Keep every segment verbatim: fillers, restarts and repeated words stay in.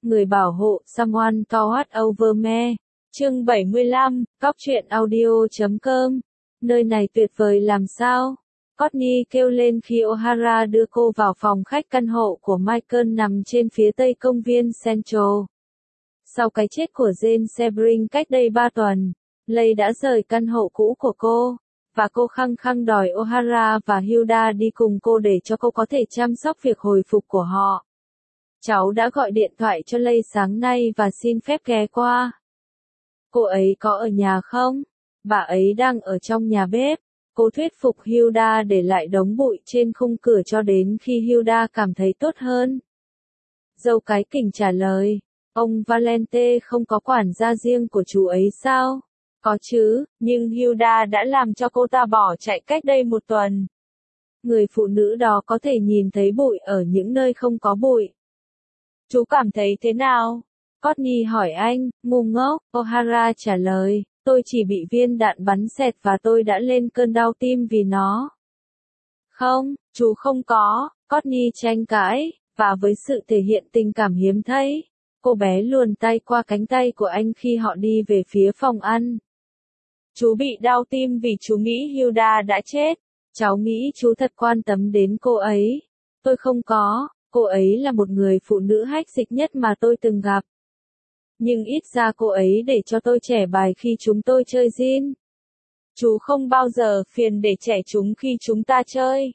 người bảo hộ, someone to watch over me. Chương bảy mươi lăm, cóc truyện audio chấm com. Nơi này tuyệt vời làm sao? Courtney kêu lên khi O'Hara đưa cô vào phòng khách căn hộ của Michael nằm trên phía tây công viên Central. Sau cái chết của Jane Sebring cách đây ba tuần, Leigh đã rời căn hộ cũ của cô, và cô khăng khăng đòi O'Hara và Hilda đi cùng cô để cho cô có thể chăm sóc việc hồi phục của họ. Cháu đã gọi điện thoại cho Leigh sáng nay và xin phép ghé qua. Cô ấy có ở nhà không? Bà ấy đang ở trong nhà bếp. Cô thuyết phục Hilda để lại đống bụi trên khung cửa cho đến khi Hilda cảm thấy tốt hơn. Dâu cái kỉnh trả lời, ông Valente không có quản gia riêng của chú ấy sao? Có chứ, nhưng Hilda đã làm cho cô ta bỏ chạy cách đây một tuần. Người phụ nữ đó có thể nhìn thấy bụi ở những nơi không có bụi. Chú cảm thấy thế nào? Courtney hỏi anh, ngu ngốc, O'Hara trả lời, tôi chỉ bị viên đạn bắn xẹt và tôi đã lên cơn đau tim vì nó. Không, chú không có, Courtney tranh cãi, và với sự thể hiện tình cảm hiếm thấy, cô bé luồn tay qua cánh tay của anh khi họ đi về phía phòng ăn. Chú bị đau tim vì chú nghĩ Hilda đã chết. Cháu nghĩ chú thật quan tâm đến cô ấy. Tôi không có, cô ấy là một người phụ nữ hách dịch nhất mà tôi từng gặp. Nhưng ít ra cô ấy để cho tôi trẻ bài khi chúng tôi chơi gin. Chú không bao giờ phiền để trẻ chúng khi chúng ta chơi.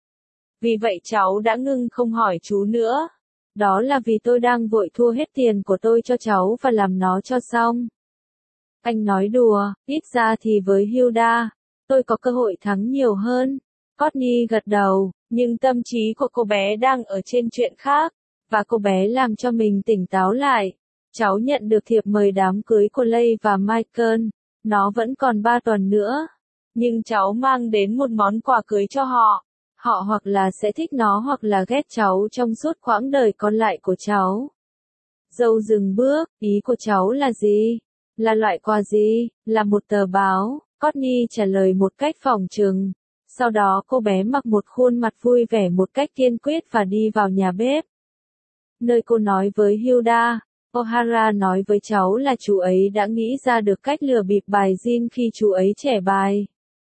Vì vậy cháu đã ngưng không hỏi chú nữa. Đó là vì tôi đang vội thua hết tiền của tôi cho cháu và làm nó cho xong. Anh nói đùa, ít ra thì với Hilda, tôi có cơ hội thắng nhiều hơn. Courtney gật đầu, nhưng tâm trí của cô bé đang ở trên chuyện khác, và cô bé làm cho mình tỉnh táo lại. Cháu nhận được thiệp mời đám cưới của Leigh và Michael, nó vẫn còn ba tuần nữa. Nhưng cháu mang đến một món quà cưới cho họ. Họ hoặc là sẽ thích nó hoặc là ghét cháu trong suốt quãng đời còn lại của cháu. Dâu dừng bước, ý của cháu là gì? Là loại quà gì? Là một tờ báo, Courtney trả lời một cách phỏng trừng. Sau đó cô bé mặc một khuôn mặt vui vẻ một cách kiên quyết và đi vào nhà bếp. Nơi cô nói với Hilda, O'Hara nói với cháu là chú ấy đã nghĩ ra được cách lừa bịp bài gin khi chú ấy trẻ bài.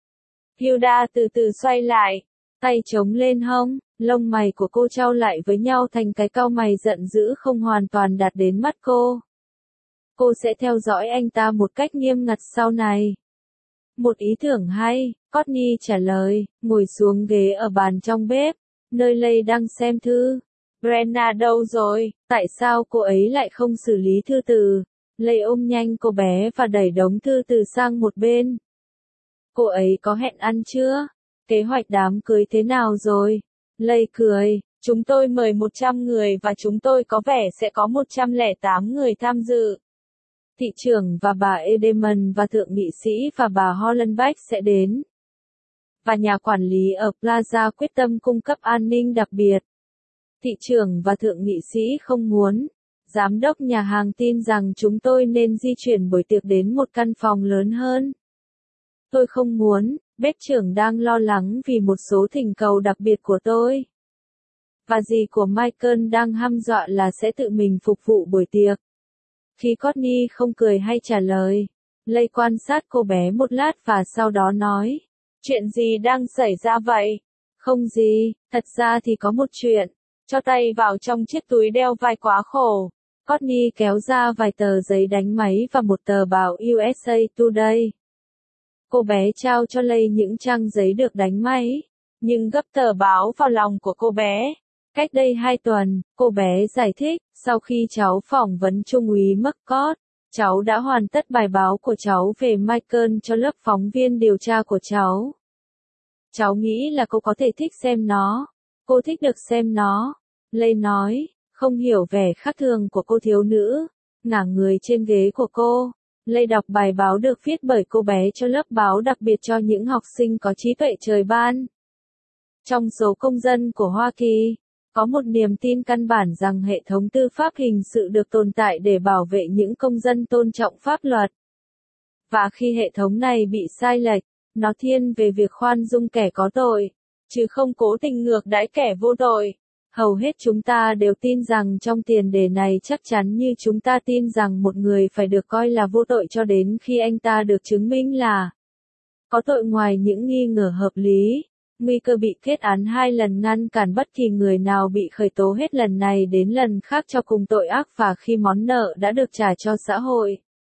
Hilda từ từ xoay lại, tay chống lên hông, lông mày của cô chau lại với nhau thành cái cau mày giận dữ không hoàn toàn đạt đến mắt cô. Cô sẽ theo dõi anh ta một cách nghiêm ngặt sau này. Một ý tưởng hay, Courtney trả lời, ngồi xuống ghế ở bàn trong bếp, nơi Leigh đang xem thư. Brenna đâu rồi, tại sao cô ấy lại không xử lý thư từ? Leigh ôm nhanh cô bé và đẩy đống thư từ sang một bên. Cô ấy có hẹn ăn chưa? Kế hoạch đám cưới thế nào rồi? Leigh cười, chúng tôi mời một trăm người và chúng tôi có vẻ sẽ có một trăm lẻ tám người tham dự. Thị trưởng và bà Edelman và thượng nghị sĩ và bà Hollenbeck sẽ đến. Và nhà quản lý ở Plaza quyết tâm cung cấp an ninh đặc biệt. Thị trưởng và thượng nghị sĩ không muốn. Giám đốc nhà hàng tin rằng chúng tôi nên di chuyển buổi tiệc đến một căn phòng lớn hơn. Tôi không muốn, bếp trưởng đang lo lắng vì một số thỉnh cầu đặc biệt của tôi. Và dì của Michael đang hăm dọa là sẽ tự mình phục vụ buổi tiệc. Khi Courtney không cười hay trả lời, Leigh quan sát cô bé một lát và sau đó nói, chuyện gì đang xảy ra vậy? Không gì, thật ra thì có một chuyện. Cho tay vào trong chiếc túi đeo vai quá khổ. Courtney kéo ra vài tờ giấy đánh máy và một tờ báo u ét a Today. Cô bé trao cho Leigh những trang giấy được đánh máy, nhưng gấp tờ báo vào lòng của cô bé. Cách đây hai tuần, cô bé giải thích, sau khi cháu phỏng vấn Trung úy McCord, cháu đã hoàn tất bài báo của cháu về Michael cho lớp phóng viên điều tra của cháu. Cháu nghĩ là cô có thể thích xem nó. Cô thích được xem nó. Leigh nói, không hiểu vẻ khác thường của cô thiếu nữ, ngả người trên ghế của cô. Leigh đọc bài báo được viết bởi cô bé cho lớp báo đặc biệt cho những học sinh có trí tuệ trời ban. Trong số công dân của Hoa Kỳ, có một niềm tin căn bản rằng hệ thống tư pháp hình sự được tồn tại để bảo vệ những công dân tôn trọng pháp luật. Và khi hệ thống này bị sai lệch, nó thiên về việc khoan dung kẻ có tội, chứ không cố tình ngược đãi kẻ vô tội. Hầu hết chúng ta đều tin rằng trong tiền đề này chắc chắn như chúng ta tin rằng một người phải được coi là vô tội cho đến khi anh ta được chứng minh là có tội. Ngoài những nghi ngờ hợp lý, nguy cơ bị kết án hai lần ngăn cản bất kỳ người nào bị khởi tố hết lần này đến lần khác cho cùng tội ác, và khi món nợ đã được trả cho xã hội,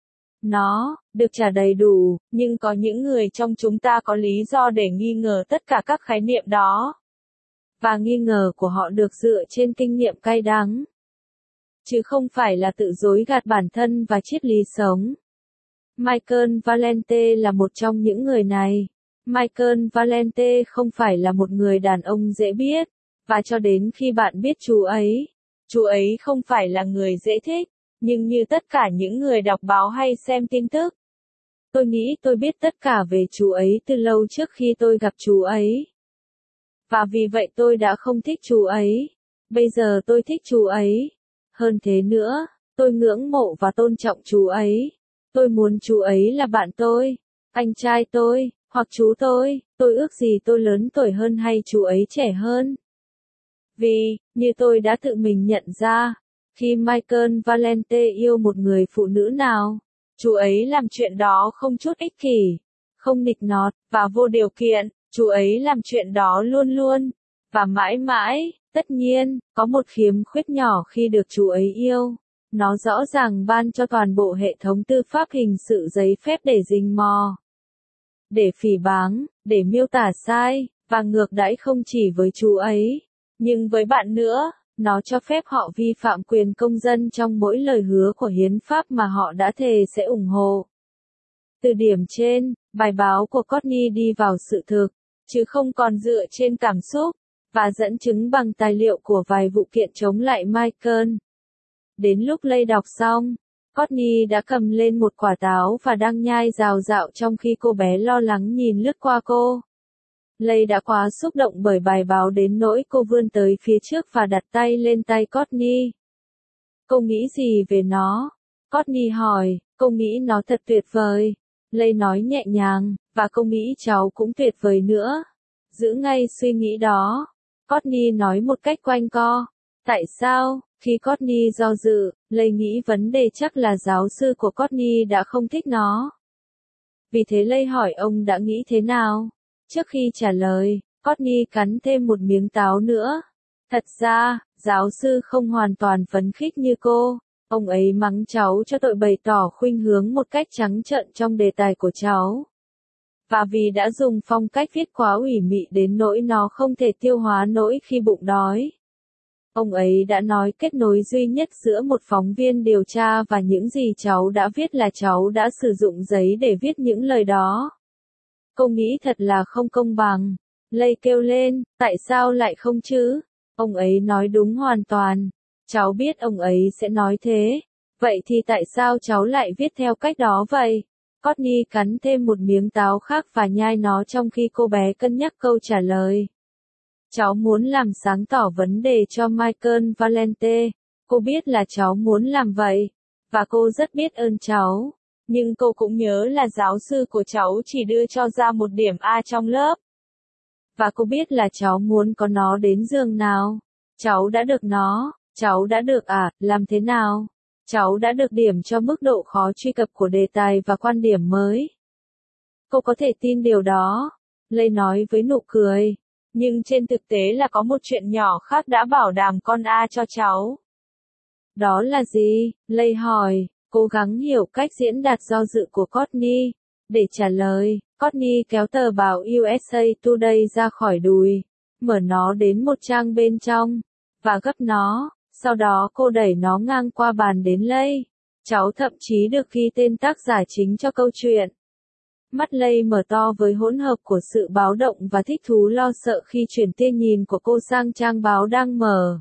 nó được trả đầy đủ, nhưng có những người trong chúng ta có lý do để nghi ngờ tất cả các khái niệm đó. Và nghi ngờ của họ được dựa trên kinh nghiệm cay đắng, chứ không phải là tự dối gạt bản thân và triết lý sống. Michael Valente là một trong những người này. Michael Valente không phải là một người đàn ông dễ biết, và cho đến khi bạn biết chú ấy, chú ấy không phải là người dễ thích, nhưng như tất cả những người đọc báo hay xem tin tức, tôi nghĩ tôi biết tất cả về chú ấy từ lâu trước khi tôi gặp chú ấy. Và vì vậy tôi đã không thích chú ấy. Bây giờ tôi thích chú ấy. Hơn thế nữa, tôi ngưỡng mộ và tôn trọng chú ấy. Tôi muốn chú ấy là bạn tôi, anh trai tôi, hoặc chú tôi. Tôi ước gì tôi lớn tuổi hơn hay chú ấy trẻ hơn. Vì, như tôi đã tự mình nhận ra, khi Michael Valente yêu một người phụ nữ nào, chú ấy làm chuyện đó không chút ích kỷ, không nịnh nọt, và vô điều kiện. Chú ấy làm chuyện đó luôn luôn, và mãi mãi. Tất nhiên, có một khiếm khuyết nhỏ khi được chú ấy yêu. Nó rõ ràng ban cho toàn bộ hệ thống tư pháp hình sự giấy phép để rình mò, để phỉ báng, để miêu tả sai, và ngược đãi không chỉ với chú ấy, nhưng với bạn nữa. Nó cho phép họ vi phạm quyền công dân trong mỗi lời hứa của hiến pháp mà họ đã thề sẽ ủng hộ. Từ điểm trên, bài báo của Courtney đi vào sự thực, chứ không còn dựa trên cảm xúc, và dẫn chứng bằng tài liệu của vài vụ kiện chống lại Michael. Đến lúc Lay đọc xong, Courtney đã cầm lên một quả táo và đang nhai rào rạo trong khi cô bé lo lắng nhìn lướt qua cô. Lay đã quá xúc động bởi bài báo đến nỗi cô vươn tới phía trước và đặt tay lên tay Courtney. Cô nghĩ gì về nó? Courtney hỏi. Cô nghĩ nó thật tuyệt vời. Lay nói nhẹ nhàng, và cô nghĩ cháu cũng tuyệt vời nữa. Giữ ngay suy nghĩ đó. Courtney nói một cách quanh co. Tại sao? Khi Courtney do dự, Lay nghĩ vấn đề chắc là giáo sư của Courtney đã không thích nó. Vì thế Lay hỏi ông đã nghĩ thế nào? Trước khi trả lời, Courtney cắn thêm một miếng táo nữa. Thật ra, giáo sư không hoàn toàn phấn khích như cô. Ông ấy mắng cháu cho tội bày tỏ khuynh hướng một cách trắng trợn trong đề tài của cháu. Và vì đã dùng phong cách viết quá ủy mị đến nỗi nó không thể tiêu hóa nổi khi bụng đói. Ông ấy đã nói kết nối duy nhất giữa một phóng viên điều tra và những gì cháu đã viết là cháu đã sử dụng giấy để viết những lời đó. Cô nghĩ thật là không công bằng. Lay kêu lên, tại sao lại không chứ? Ông ấy nói đúng hoàn toàn. Cháu biết ông ấy sẽ nói thế. Vậy thì tại sao cháu lại viết theo cách đó vậy? Courtney cắn thêm một miếng táo khác và nhai nó trong khi cô bé cân nhắc câu trả lời. Cháu muốn làm sáng tỏ vấn đề cho Michael Valente. Cô biết là cháu muốn làm vậy. Và cô rất biết ơn cháu. Nhưng cô cũng nhớ là giáo sư của cháu chỉ đưa cho ra một điểm A trong lớp. Và cô biết là cháu muốn có nó đến giường nào. Cháu đã được nó. Cháu đã được à, làm thế nào? Cháu đã được điểm cho mức độ khó truy cập của đề tài và quan điểm mới. Cô có thể tin điều đó. Lay nói với nụ cười. Nhưng trên thực tế là có một chuyện nhỏ khác đã bảo đảm con A cho cháu. Đó là gì? Lay hỏi, cố gắng hiểu cách diễn đạt do dự của Courtney. Để trả lời, Courtney kéo tờ báo u ét a Today ra khỏi đùi, mở nó đến một trang bên trong, và gấp nó. Sau đó cô đẩy nó ngang qua bàn đến Lay. Cháu thậm chí được ghi tên tác giả chính cho câu chuyện. Mắt Lay mở to với hỗn hợp của sự báo động và thích thú lo sợ khi chuyển tia nhìn của cô sang trang báo đang mở.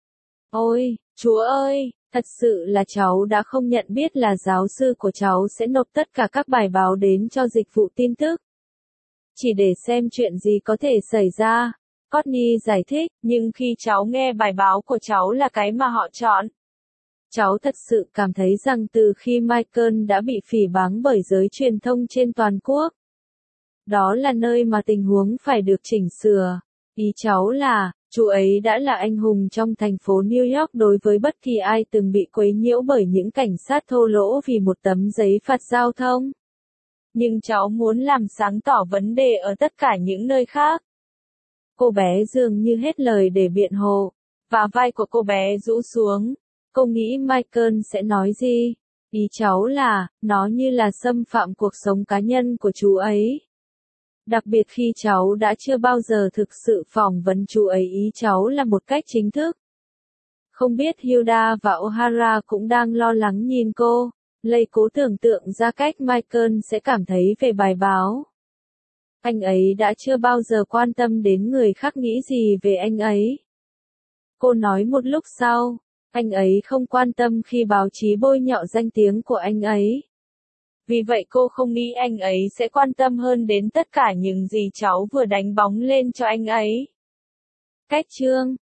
Ôi, Chúa ơi, thật sự là cháu đã không nhận biết là giáo sư của cháu sẽ nộp tất cả các bài báo đến cho dịch vụ tin tức. Chỉ để xem chuyện gì có thể xảy ra. Courtney giải thích, nhưng khi cháu nghe bài báo của cháu là cái mà họ chọn. Cháu thật sự cảm thấy rằng từ khi Michael đã bị phỉ báng bởi giới truyền thông trên toàn quốc, đó là nơi mà tình huống phải được chỉnh sửa. Ý cháu là, Chú ấy đã là anh hùng trong thành phố New York đối với bất kỳ ai từng bị quấy nhiễu bởi những cảnh sát thô lỗ vì một tấm giấy phạt giao thông. Nhưng cháu muốn làm sáng tỏ vấn đề ở tất cả những nơi khác. Cô bé dường như hết lời để biện hộ, và vai của cô bé rũ xuống. Cô nghĩ Michael sẽ nói gì? Ý cháu là, nó như là xâm phạm cuộc sống cá nhân của chú ấy. Đặc biệt khi cháu đã chưa bao giờ thực sự phỏng vấn chú ấy, ý cháu là một cách chính thức. Không biết Hilda và O'Hara cũng đang lo lắng nhìn cô. Lây cố tưởng tượng ra cách Michael sẽ cảm thấy về bài báo. Anh ấy đã chưa bao giờ quan tâm đến người khác nghĩ gì về anh ấy. Cô nói một lúc sau, anh ấy không quan tâm khi báo chí bôi nhọ danh tiếng của anh ấy. Vì vậy cô không nghĩ anh ấy sẽ quan tâm hơn đến tất cả những gì cháu vừa đánh bóng lên cho anh ấy. Cách chương